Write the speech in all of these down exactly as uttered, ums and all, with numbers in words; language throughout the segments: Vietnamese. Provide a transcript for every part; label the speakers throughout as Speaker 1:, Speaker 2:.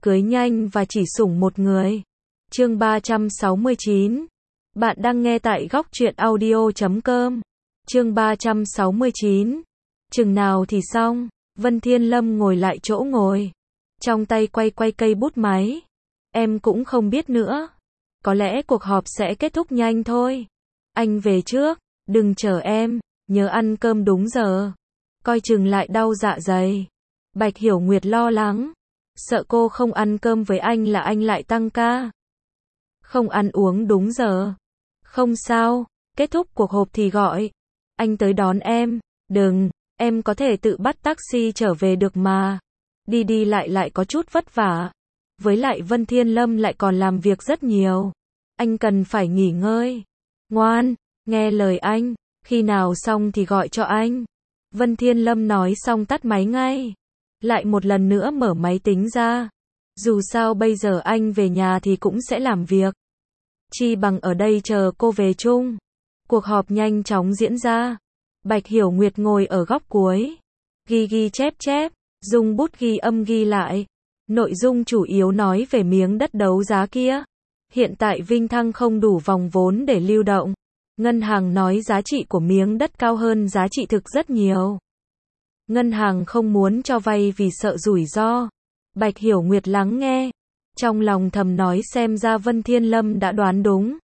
Speaker 1: cưới nhanh và chỉ sủng một người. Chương ba trăm sáu mươi chín. Bạn đang nghe tại góc truyện audio chấm com. Chương ba trăm sáu mươi chín. Chừng nào thì xong? Vân Thiên Lâm ngồi lại chỗ ngồi, trong tay quay quay cây bút máy. Em cũng không biết nữa. Có lẽ cuộc họp sẽ kết thúc nhanh thôi. Anh về trước, đừng chờ em, nhớ ăn cơm đúng giờ. Coi chừng lại đau dạ dày. Bạch Hiểu Nguyệt lo lắng, sợ cô không ăn cơm với anh là anh lại tăng ca. Không ăn uống đúng giờ. Không sao, kết thúc cuộc họp thì gọi. Anh tới đón em. Đừng, em có thể tự bắt taxi trở về được mà. Đi đi lại lại có chút vất vả. Với lại Vân Thiên Lâm lại còn làm việc rất nhiều. Anh cần phải nghỉ ngơi. Ngoan, nghe lời anh, khi nào xong thì gọi cho anh. Vân Thiên Lâm nói xong tắt máy ngay. Lại một lần nữa mở máy tính ra. Dù sao bây giờ anh về nhà thì cũng sẽ làm việc. Chi bằng ở đây chờ cô về chung. Cuộc họp nhanh chóng diễn ra. Bạch Hiểu Nguyệt ngồi ở góc cuối. Ghi ghi chép chép, dùng bút ghi âm ghi lại. Nội dung chủ yếu nói về miếng đất đấu giá kia. Hiện tại Vinh Thăng không đủ vòng vốn để lưu động. Ngân hàng nói giá trị của miếng đất cao hơn giá trị thực rất nhiều. Ngân hàng không muốn cho vay vì sợ rủi ro. Bạch Hiểu Nguyệt lắng nghe. Trong lòng thầm nói xem ra Vân Thiên Lâm đã đoán đúng.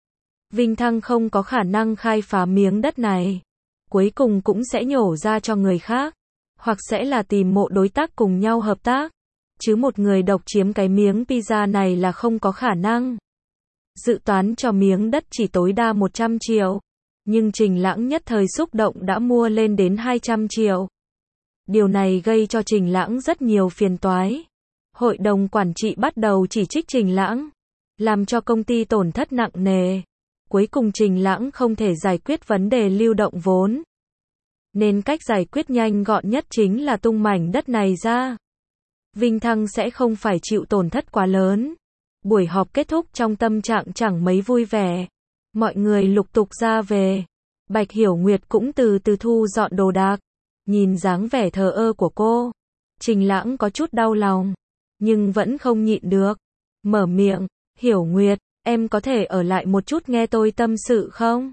Speaker 1: Vinh Thăng không có khả năng khai phá miếng đất này. Cuối cùng cũng sẽ nhổ ra cho người khác. Hoặc sẽ là tìm một đối tác cùng nhau hợp tác. Chứ một người độc chiếm cái miếng pizza này là không có khả năng. Dự toán cho miếng đất chỉ tối đa một trăm triệu. Nhưng Trình Lãng nhất thời xúc động đã mua lên đến hai trăm triệu. Điều này gây cho Trình Lãng rất nhiều phiền toái. Hội đồng quản trị bắt đầu chỉ trích Trình Lãng, làm cho công ty tổn thất nặng nề. Cuối cùng Trình Lãng không thể giải quyết vấn đề lưu động vốn. Nên cách giải quyết nhanh gọn nhất chính là tung mảnh đất này ra. Vinh Thăng sẽ không phải chịu tổn thất quá lớn. Buổi họp kết thúc trong tâm trạng chẳng mấy vui vẻ. Mọi người lục tục ra về. Bạch Hiểu Nguyệt cũng từ từ thu dọn đồ đạc. Nhìn dáng vẻ thờ ơ của cô, Trình Lãng có chút đau lòng, nhưng vẫn không nhịn được. Mở miệng, Hiểu Nguyệt, em có thể ở lại một chút nghe tôi tâm sự không?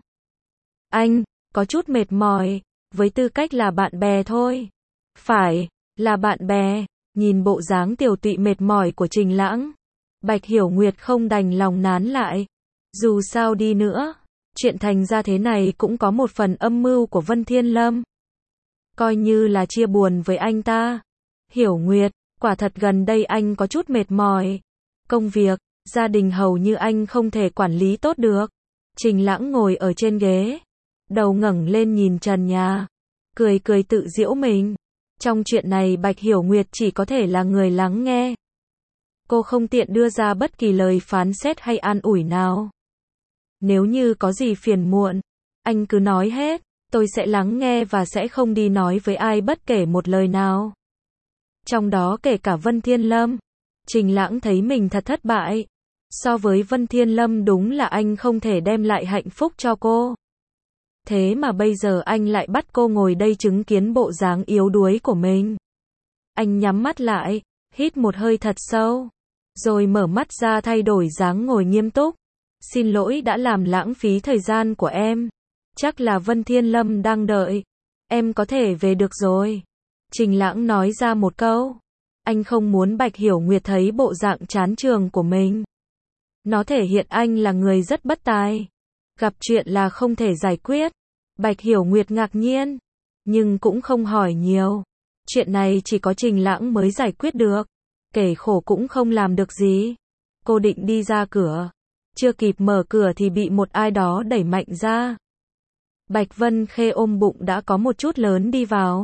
Speaker 1: Anh, có chút mệt mỏi, với tư cách là bạn bè thôi. Phải, là bạn bè. Nhìn bộ dáng tiều tụy mệt mỏi của Trình Lãng, Bạch Hiểu Nguyệt không đành lòng nán lại. Dù sao đi nữa, chuyện thành ra thế này cũng có một phần âm mưu của Vân Thiên Lâm. Coi như là chia buồn với anh ta. Hiểu Nguyệt, quả thật gần đây anh có chút mệt mỏi. Công việc, gia đình hầu như anh không thể quản lý tốt được. Trình Lãng ngồi ở trên ghế, đầu ngẩng lên nhìn trần nhà, cười cười tự giễu mình. Trong chuyện này Bạch Hiểu Nguyệt chỉ có thể là người lắng nghe. Cô không tiện đưa ra bất kỳ lời phán xét hay an ủi nào. Nếu như có gì phiền muộn, anh cứ nói hết. Tôi sẽ lắng nghe và sẽ không đi nói với ai bất kể một lời nào. Trong đó kể cả Vân Thiên Lâm. Trình Lãng thấy mình thật thất bại. So với Vân Thiên Lâm đúng là anh không thể đem lại hạnh phúc cho cô. Thế mà bây giờ anh lại bắt cô ngồi đây chứng kiến bộ dáng yếu đuối của mình. Anh nhắm mắt lại, hít một hơi thật sâu. Rồi mở mắt ra thay đổi dáng ngồi nghiêm túc. Xin lỗi đã làm lãng phí thời gian của em. Chắc là Vân Thiên Lâm đang đợi. Em có thể về được rồi. Trình Lãng nói ra một câu. Anh không muốn Bạch Hiểu Nguyệt thấy bộ dạng chán trường của mình. Nó thể hiện anh là người rất bất tài. Gặp chuyện là không thể giải quyết. Bạch Hiểu Nguyệt ngạc nhiên. Nhưng cũng không hỏi nhiều. Chuyện này chỉ có Trình Lãng mới giải quyết được. Kể khổ cũng không làm được gì. Cô định đi ra cửa. Chưa kịp mở cửa thì bị một ai đó đẩy mạnh ra. Bạch Vân Khê ôm bụng đã có một chút lớn đi vào.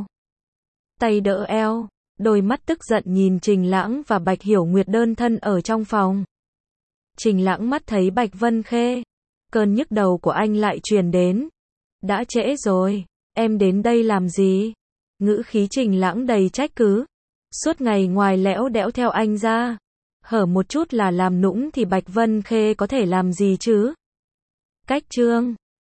Speaker 1: Tay đỡ eo, đôi mắt tức giận nhìn Trình Lãng và Bạch Hiểu Nguyệt đơn thân ở trong phòng. Trình Lãng mắt thấy Bạch Vân Khê. Cơn nhức đầu của anh lại truyền đến. Đã trễ rồi, em đến đây làm gì? Ngữ khí Trình Lãng đầy trách cứ. Suốt ngày ngoài lẽo đẽo theo anh ra. Hở một chút là làm nũng thì Bạch Vân Khê có thể làm gì chứ? Cách chương